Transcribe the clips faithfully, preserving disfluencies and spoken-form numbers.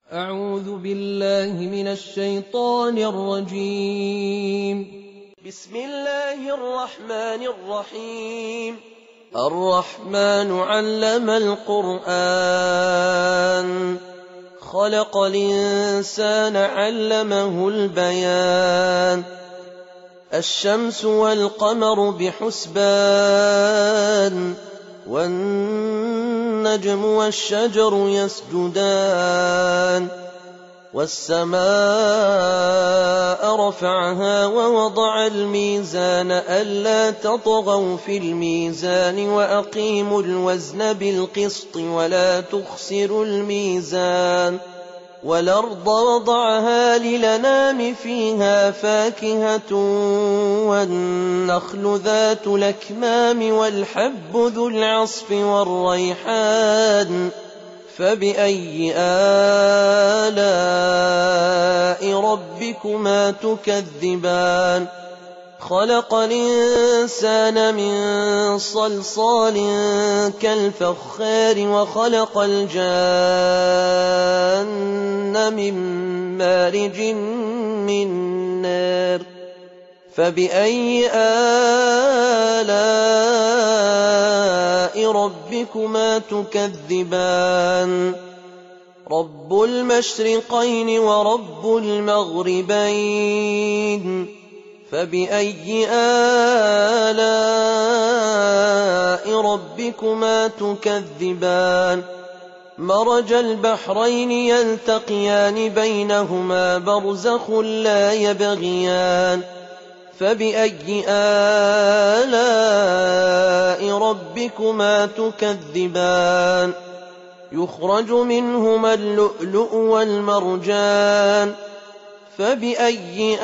أعوذ بالله من الشيطان الرجيم. بسم الله الرحمن الرحيم. الرحمن علم القرآن خلق الإنسان علمه البيان الشمس والقمر بحسبان والنجم والشجر يسجدان والسماء رفعها ووضع الميزان ألا تطغوا في الميزان وأقيموا الوزن بالقسط ولا تخسروا الميزان والأرض وضعها للأنام فيها فاكهة والنخل ذات الأكمام والحب ذو العصف والريحان فبأي آلاء ربكما تكذبان خلق الإنسان من صلصال كالفخار وخلق الجان من مارج من نار فبأي آلاء ربكما تكذبان رب المشرقين ورب المغربين فبأي آلاء ربكما تكذبان مرج البحرين يلتقيان بينهما برزخ لا يبغيان فبأي آلاء ربكما تكذبان يخرج منهما اللؤلؤ والمرجان فبأي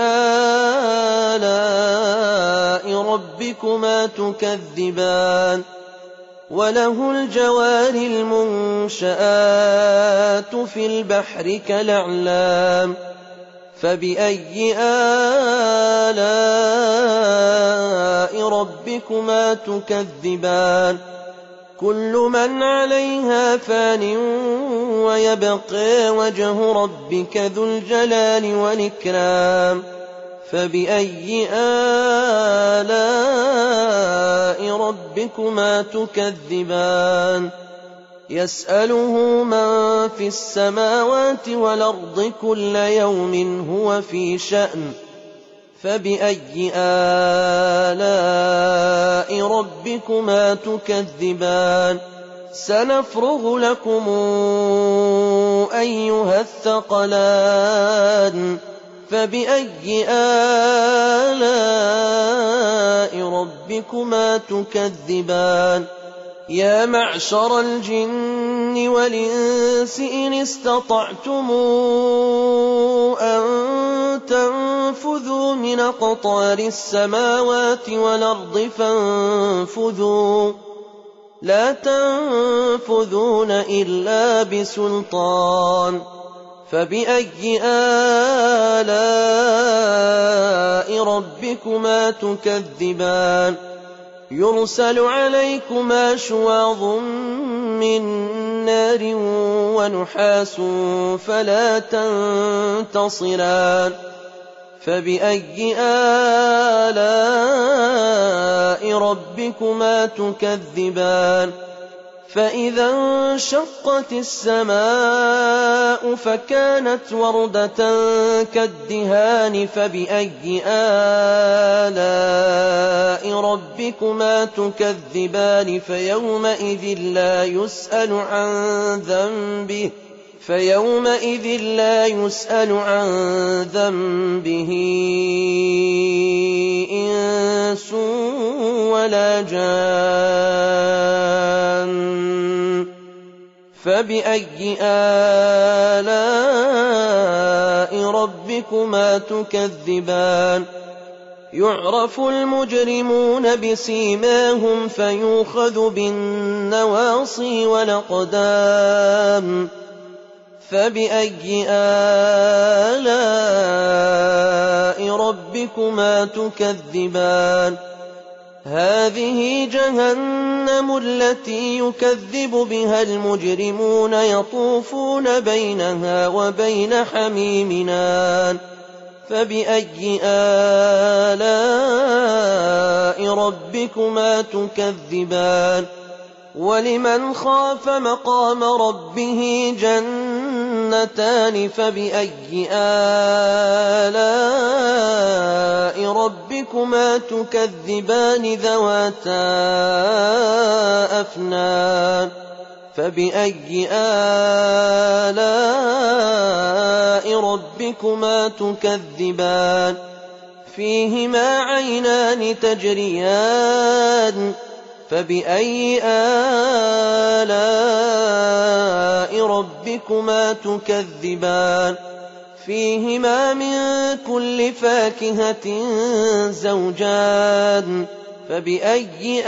آلاء ربكما تكذبان وله الجوار المنشآت في البحر كالأعلام فبأي آلاء ربكما تكذبان كل من عليها فان ويبقى وجه ربك ذو الجلال والإكرام فبأي آلاء ربكما تكذبان يسأله من في السماوات والأرض كل يوم هو في شأن فبأي آلاء ربكما تكذبان سنفرغ لكم أيها الثقلان فبأي آلاء ربكما تكذبان يا معشر الجن والإنس إن استطعتم أن تنفذوا من أقطار السماوات والأرض فانفذوا لا تنفذون إلا بسلطان فبأي آلاء ربكما تكذبان يرسل عليكما شواظ من نار ونحاس فلا تنتصران فبأي آلاء ربكما تكذبان فإذا انشقت السماء فكانت وردة كالدهان فبأي آلاء ربكما تكذبان فيومئذ لا يسأل عن ذنبه فيومئذ لا يسأل عن ذنبه إنس ولا جان فبأي آلاء ربكما تكذبان يعرف المجرمون بسيماهم فيؤخذ بالنواصي والأقدام فبأي آلاء ربكما تكذبان هذه جهنم التي يكذب بها المجرمون يطوفون بينها وبين حميم آن فبأي آلاء ربكما تكذبان ولمن خاف مقام ربه جنتان فبأي آلاء ربكما تكذبان ذواتا أفنان فبأي آلاء ربكما تكذبان فيهما عينان تجريان فبأي آلاء ربكما تكذبان فيهما من كل فاكهة زوجان فبأي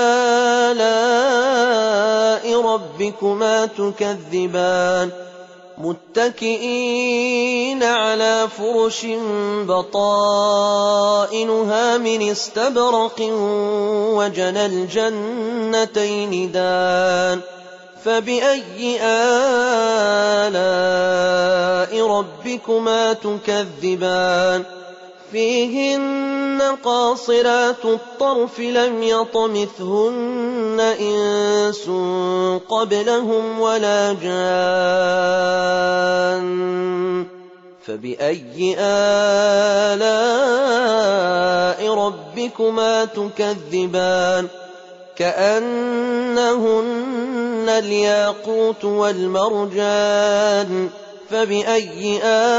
آلاء ربكما تكذبان متكئين على فرش بطائنها من استبرق وجنى الجنتين دان فبأي آلاء ربكما تكذبان فيهن قاصرات الطرف لم يطمثهن إنس قبلهم ولا جان فبأي آلاء ربكما تكذبان كأنهن الياقوت والمرجان فبأي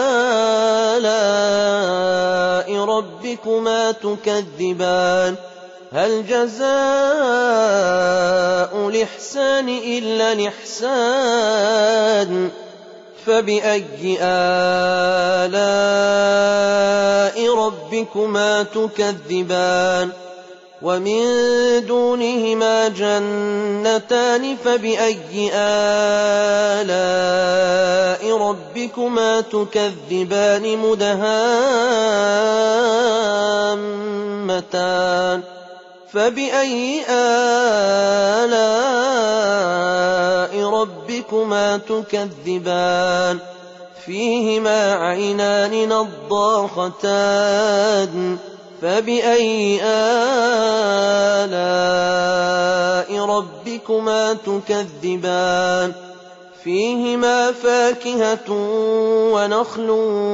آلاء ربكما تكذبان هل جزاء الإحسان إلا الإحسان فبأي آلاء ربكما تكذبان ومن دونهما جنتان فبأي آلاء ربكما تكذبان مدهامتان فبأي آلاء ربكما تكذبان فيهما عينان نضاختان فبأي آلاء ربكما تكذبان فيهما فاكهة ونخل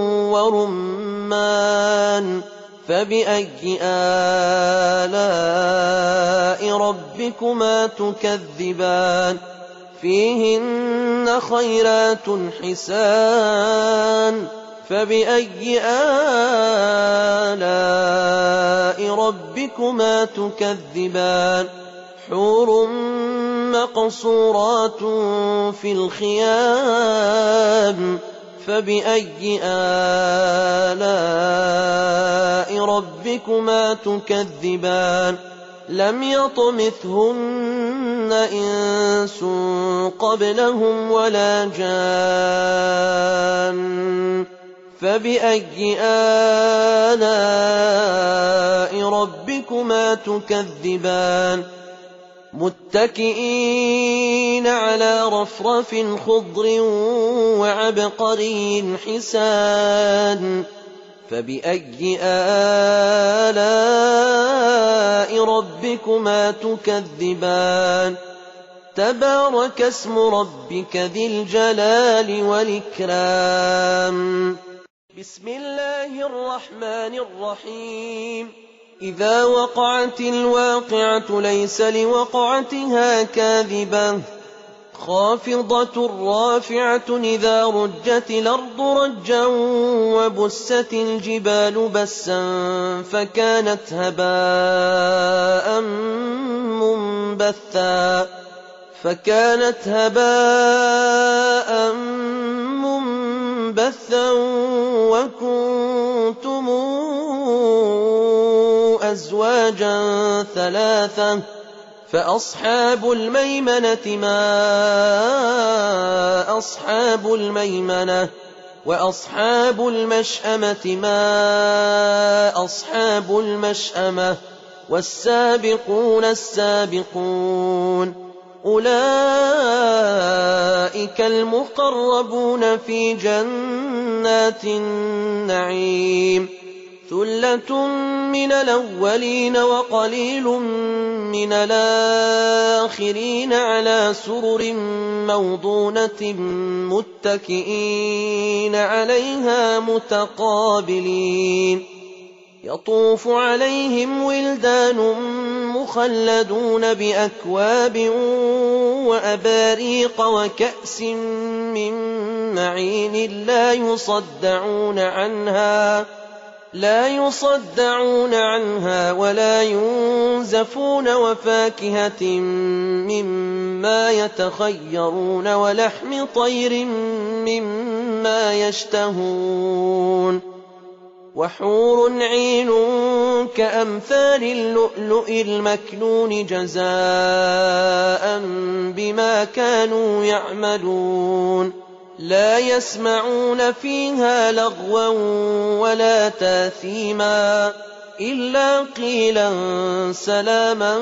ورمان فبأي آلاء ربكما تكذبان فيهن خيرات حسان فبأي آلاء ربكما تكذبان حور مقصورات في الخيام فبأي آلاء ربكما تكذبان لم يطمثهن إنس قبلهم ولا جان فبأي آلاء ربكما تكذبان متكئين على رفرف خضر وعبقري حسان فبأي آلاء ربكما تكذبان تبارك اسم ربك ذي الجلال والإكرام بسم الله الرحمن الرحيم إذا وقعت الواقعة ليس لوقعتها كاذبة خافضة رافعة إذا رجت الأرض رجا وبست الجبال بسا فكانت هباء منبثا فكانت هباء منبثا وكنتم أزواجا ثلاثة فأصحاب الميمنة ما أصحاب الميمنة وأصحاب المشأمة ما أصحاب المشأمة والسابقون السابقون أولئك المقربون في جنات النعيم ثلة من الأولين وقليل من الآخرين على سرر موضونة متكئين عليها متقابلين يطوف عليهم ولدان مخلدون بأكواب وأباريق وكأس من معين لا يصدعون عنها لا يصدعون عنها ولا ينزفون وفاكهة مما يتخيرون ولحم طير مما يشتهون وحور عين كأمثال اللؤلؤ المكنون جزاء بما كانوا يعملون لا يسمعون فيها لغوا ولا تاثيما إلا قيلا سلاما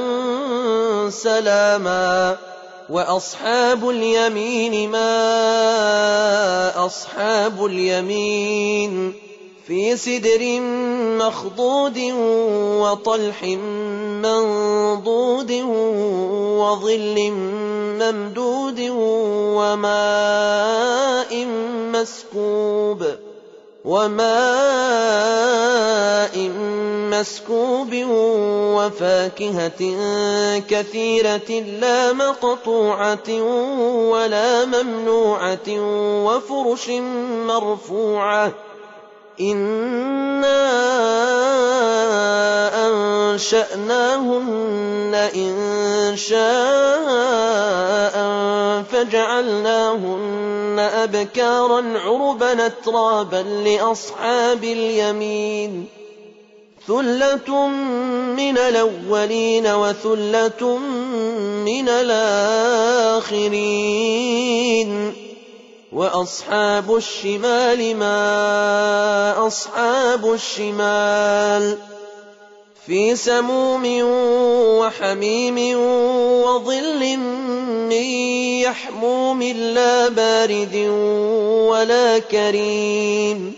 سلاما وأصحاب اليمين ما أصحاب اليمين في سدر مخضود وطلح منضود وظل ممدود وماء مسكوب وماء مسكوب وفاكهة كثيرة لا مقطوعة ولا ممنوعة وفرش مرفوعة إنا أنشأناهن إنشاء فجعلناهن أبكارا عربا أترابا لأصحاب اليمين ثلة من الأولين وثلة من الآخرين وأصحاب الشمال ما أصحاب الشمال في سموم وحميم وظل من يحموم لا بارد ولا كريم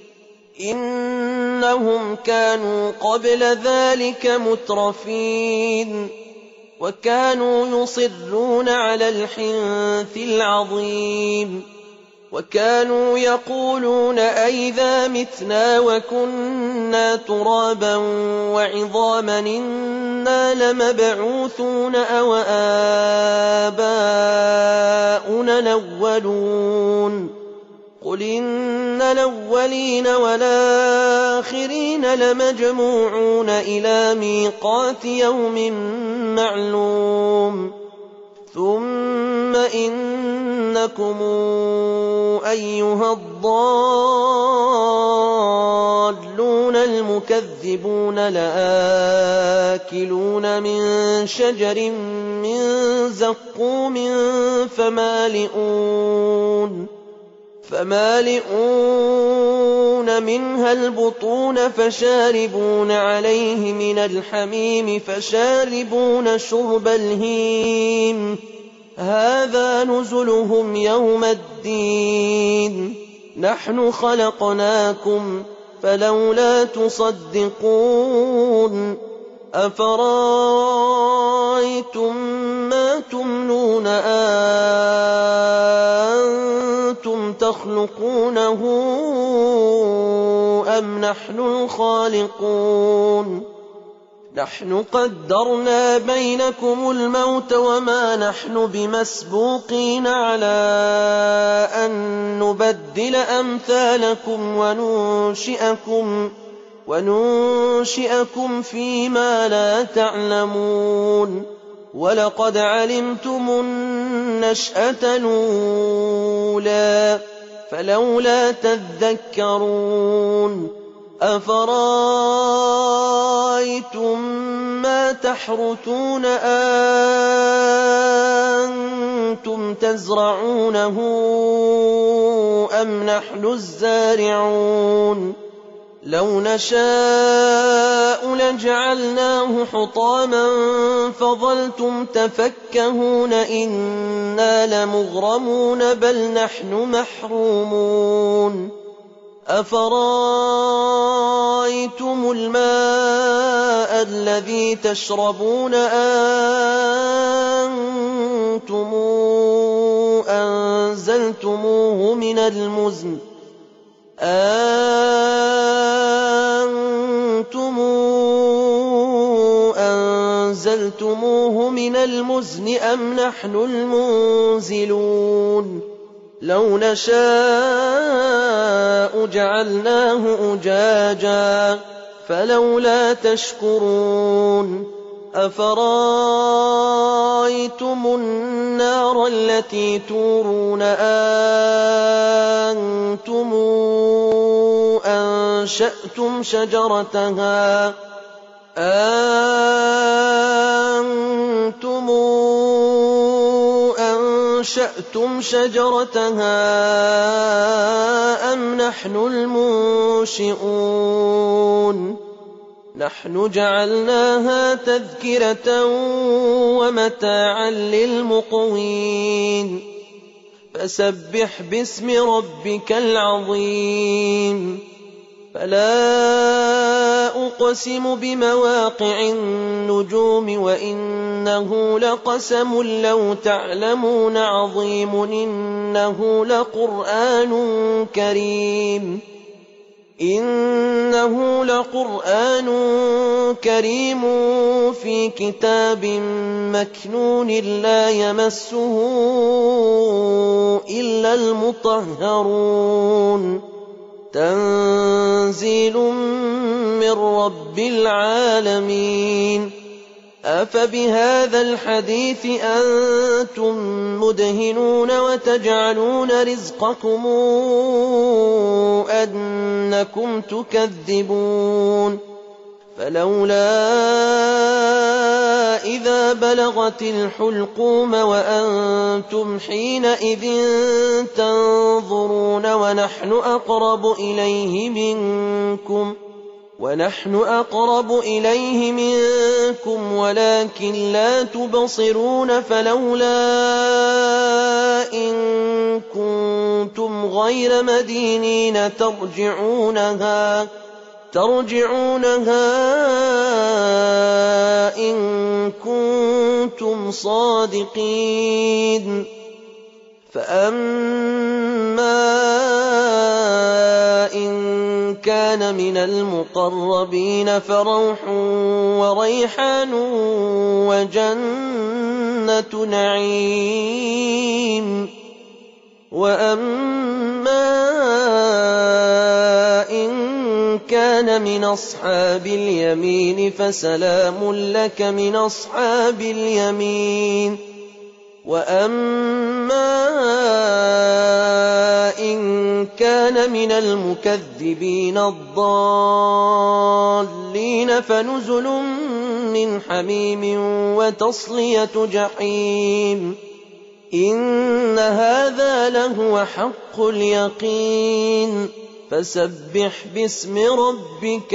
إنهم كانوا قبل ذلك مترفين وكانوا يصرون على الحنث العظيم وكانوا يقولون أئذا متنا وكنا ترابا وعظاما إنا لمبعوثون أو آباؤنا الأولون قل إن الأولين والآخرين لمجموعون إلى ميقات يوم معلوم ثم إنكم أيها الضالون المكذبون لآكلون من شجر من زقوم فمالئون فمالئون منها البطون فشاربون عليه من الحميم فشاربون شرب الهيم هذا نزلهم يوم الدين نحن خلقناكم فلولا تصدقون أفرأيتم ما تمنون أنتم تخلقونه أم نحن الخالقون نحن قدرنا بينكم الموت وما نحن بمسبوقين على أن نبدل أمثالكم وننشئكم وننشئكم فيما لا تعلمون ولقد علمتم النشأة الأولى فلولا تذكرون أفرأيتم ما تحرثون أنتم تزرعونه أم نحن الزارعون لو نشاء لجعلناه حطاما فظلتم تفكهون إنا لمغرمون بل نحن محرومون أفرأيتم الماء الذي تشربون أنتم أنزلتموه من المزن أنتم أنزلتموه من المزن أم نحن المنزلون لو نشاء جعلناه أجاجا فلولا تشكرون أفرأيتم النار التي تورون أنتم أنشأتم شجرتها أنتم أنشأتم شجرتها أم نحن المنشئون نحن جعلناها تذكرة ومتاعا للمقوين فسبح باسم ربك العظيم فلا أقسم بمواقع النجوم وإنه لقسم لو تعلمون عظيم إنه لقرآن كريم إنه لقرآن كريم في كتاب مكنون لا يمسه إلا المطهرون تنزيل من رب العالمين أفبهذا الحديث أنتم مدهنون وتجعلون رزقكم أنكم تكذبون فلولا إذا بلغت الحلقوم وأنتم حينئذ تنظرون ونحن أقرب إليه منكم ونحن أقرب إليه منكم ولكن لا تبصرون فلولا إن كنتم غير مدينين ترجعونها ترجعونها إن كنتم صادقين فأما إن كان من المقربين فروح وريحان وجنة نعيم وأما إن كان من أصحاب اليمين فسلام لك من أصحاب اليمين وأما إن كان من المكذبين الضالين فنزل من حميم وتصلية جحيم إن هذا لهو حق اليقين فسبح باسم ربك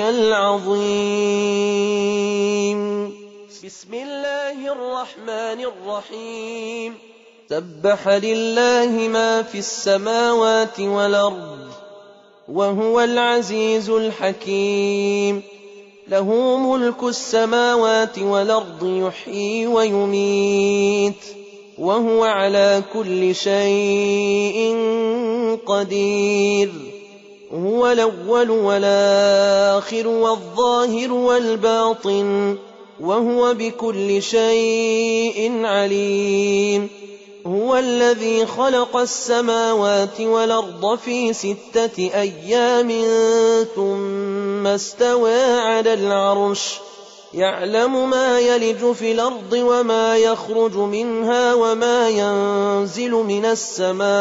العظيم بسم الله الرحمن الرحيم سبح لله ما في السماوات والأرض وهو العزيز الحكيم له ملك السماوات والأرض يحيي ويميت وهو على كل شيء قدير هو الأول والآخر والظاهر والباطن وهو بكل شيء عليم هو الذي خلق السماوات والأرض في ستة أيام ثم استوى على العرش يعلم ما يلج في الأرض وما يخرج منها وما ينزل من السماء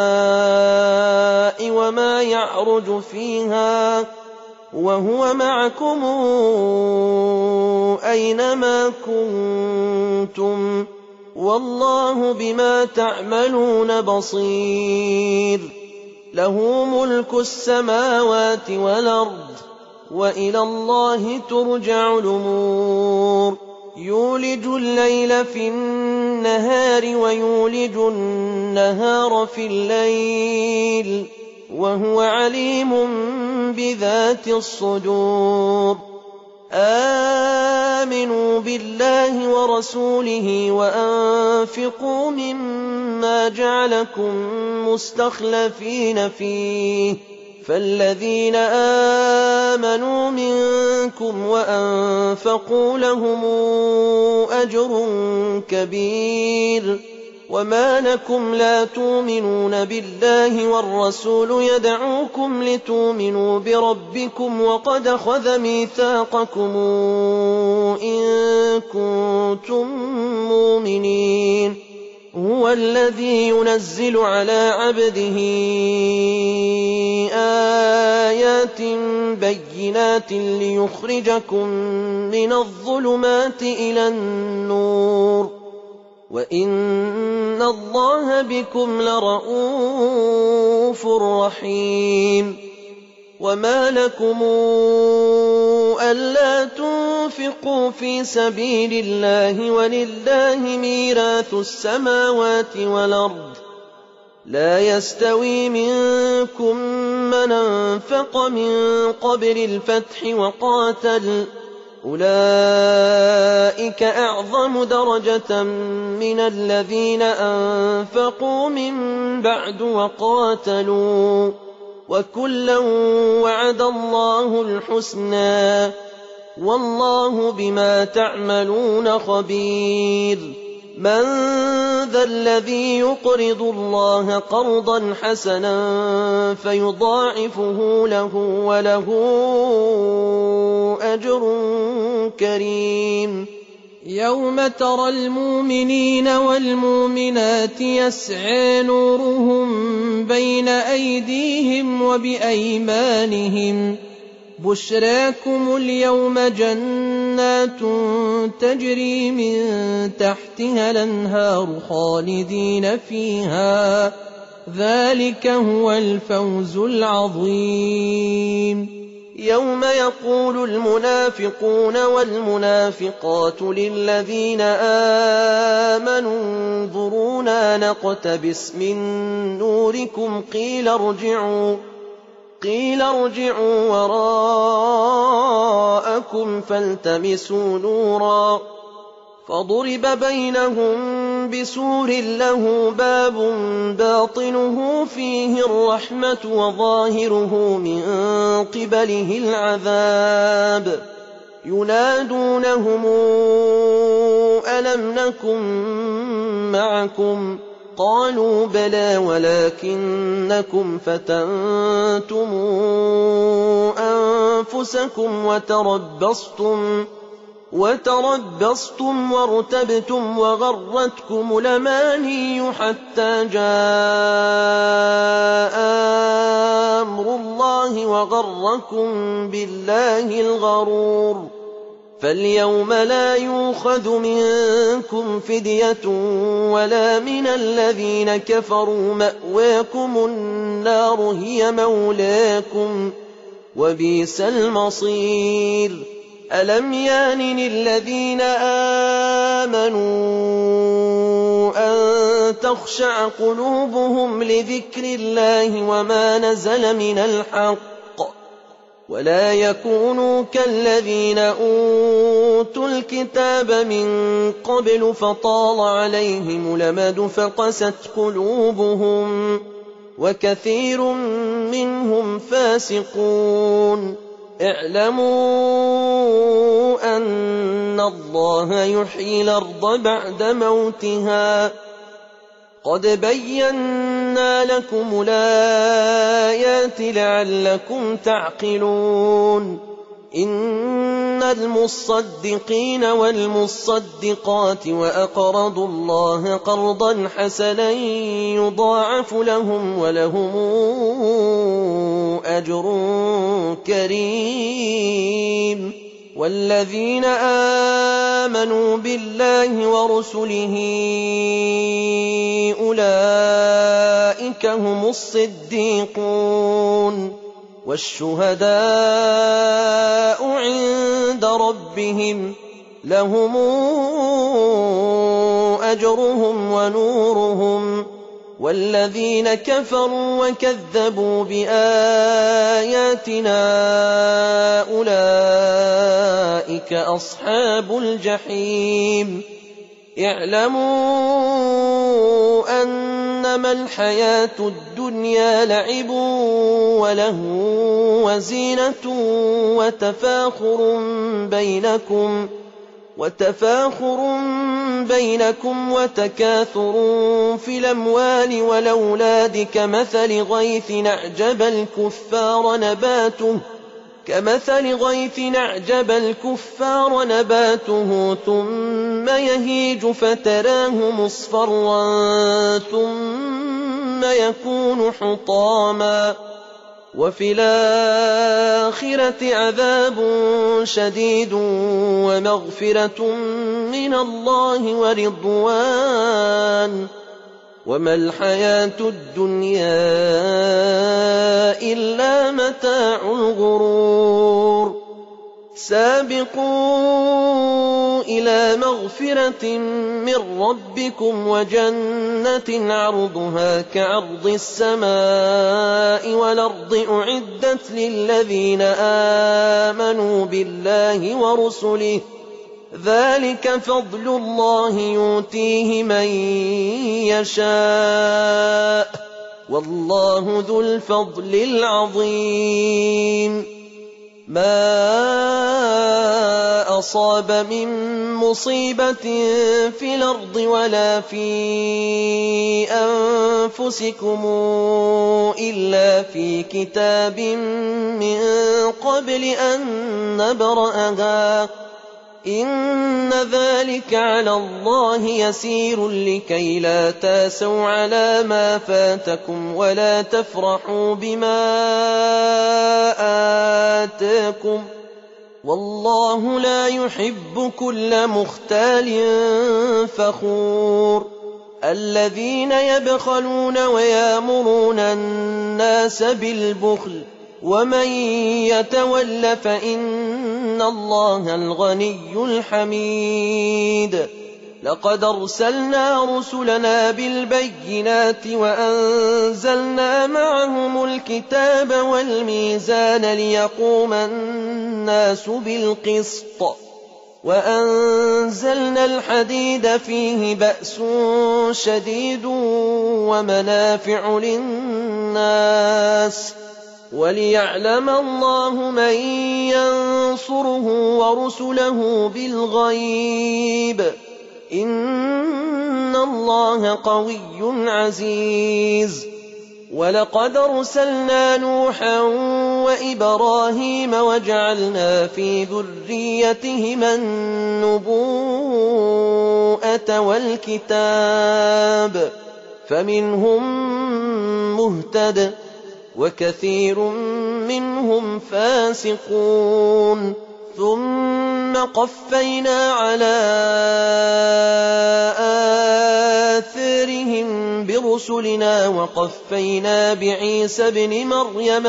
وما يعرج فيها وهو معكم أينما كنتم والله بما تعملون بصير له ملك السماوات والأرض وإلى الله ترجع الأمور يولج الليل في النهار ويولج النهار في الليل وهو عليم بذات الصدور آمنوا بالله ورسوله وأنفقوا مما جعلكم مستخلفين فيه فالذين آمنوا منكم وأنفقوا لهم أجر كبير وما لكم لا تؤمنون بالله والرسول يدعوكم لتؤمنوا بربكم وقد أخذ ميثاقكم إن كنتم مؤمنين هو الذي ينزل على عبده آيات بينات ليخرجكم من الظلمات إلى النور وإن الله بكم لرءوف رحيم وما لكم ألا تنفقوا في سبيل الله ولله ميراث السماوات والأرض لا يستوي منكم من أنفق من قبل الفتح وقاتل أولئك أعظم درجة من الذين أنفقوا من بعد وقاتلوا وكلا وعد الله الحسنى والله بما تعملون خبير من ذا الذي يقرض الله قرضا حسنا فيضاعفه له وله أجر كريم يوم ترى المؤمنين والمؤمنات يسعى نورهم بين أيديهم وبأيمانهم بشراكم اليوم جنات تجري من تحتها الأنهار خالدين فيها ذلك هو الفوز العظيم يوم يقول المنافقون والمنافقات للذين آمنوا انظرونا نقتبس من نوركم قيل ارجعوا قيل ارجعوا وراءكم فالتمسوا نورا فضرب بينهم بسور له باب باطنه فيه الرحمة وظاهره من قبله العذاب ينادونهم ألم نكن معكم قالوا بلى ولكنكم فتنتم أنفسكم وتربصتم وتربصتم وارتبتم وغرتكم الأماني حتى جاء أمر الله وغركم بالله الغرور فاليوم لا يؤخذ منكم فدية ولا من الذين كفروا مأواكم النار هي مولاكم وبئس المصير ألم يان للذين آمنوا أن تخشع قلوبهم لذكر الله وما نزل من الحق ولا يكونوا كالذين أوتوا الكتاب من قبل فطال عليهم الأمد فقست قلوبهم وكثير منهم فاسقون اعلموا أن الله يحيي الأرض بعد موتها قد بينا لكم الآيات لعلكم تعقلون إن المصدقين والمصدقات وأقرضوا الله قرضا حسنا يضاعف لهم ولهم أجر كريم والذين آمنوا بالله ورسله أولئك هم الصديقون والشهداء عند ربهم لهم أجرهم ونورهم والذين كفروا وكذبوا بآياتنا أولئك أصحاب الجحيم اعلموا أنما الحياة الدنيا لعب وله وزينة وتفاخر بينكم وتفاخر بينكم وتكاثر في الأموال والأولاد كمثل غيث أعجب الكفار نباته كمثل غيث أعجب الكفار نباته ثم يهيج فتراه مصفرا ثم يكون حطاما وفي الآخرة عذاب شديد ومغفرة من الله ورضوان وما الحياة الدنيا إلا متاع الغرور سابقوا إلى مغفرة من ربكم وجنة عرضها كعرض السماء والأرض أعدت للذين آمنوا بالله ورسله ذلك فضل الله يؤتيه من يشاء والله ذو الفضل العظيم ما أصاب من مصيبة في الأرض ولا في أنفسكم إلا في كتاب من قبل أن نبرأها إن ذلك على الله يسير لكي لا تاسوا على ما فاتكم ولا تفرحوا بما آتاكم والله لا يحب كل مختال فخور الذين يبخلون ويامرون الناس بالبخل ومن يتول فإن الله الغني الحميد لقد أرسلنا رسلنا بالبينات وأنزلنا معهم الكتاب والميزان ليقوم الناس بالقسط وأنزلنا الحديد فيه بأس شديد ومنافع للناس وليعلم الله من ينصره ورسله بالغيب إن الله قوي عزيز ولقد أرسلنا نوحا وإبراهيم وجعلنا في ذريتهما النبوءة والكتاب فمنهم مهتد وكثير منهم فاسقون ثم قفينا على آثارهم برسلنا وقفينا بعيسى ابن مريم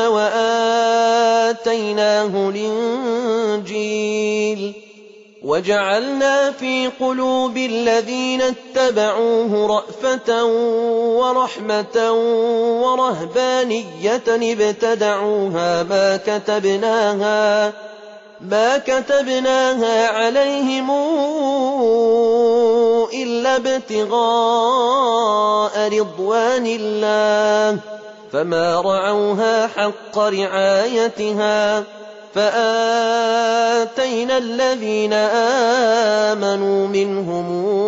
وآتيناه الإنجيل وجعلنا في قلوب الذين اتبعوه رأفة ورحمة ورهبانية ابتدعوها ما كتبناها ما كتبناها عليهم إلا ابتغاء رضوان الله فما رعوها حق رعايتها فآتينا الذين آمنوا منهم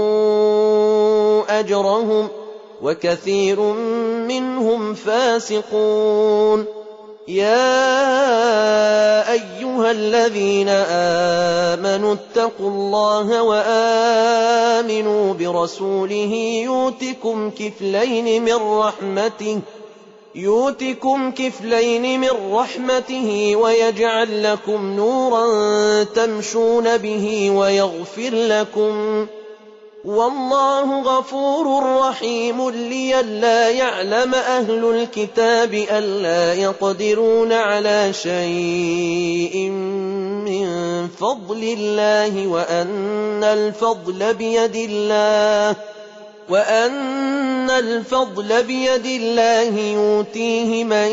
أجرهم وكثير منهم فاسقون يا أيها الذين آمنوا اتقوا الله وآمنوا برسوله يؤتكم كفلين من رحمته يؤتكم كفلين من رحمته ويجعل لكم نورا تمشون به ويغفر لكم والله غفور رحيم لئلا يعلم أهل الكتاب ألا يقدرون على شيء من فضل الله وأن الفضل بيد الله وأن الفضل بيد الله يؤتيه من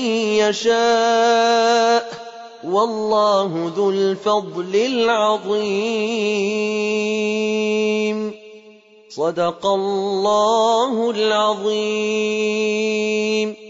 يشاء والله ذو الفضل العظيم. صدق الله العظيم.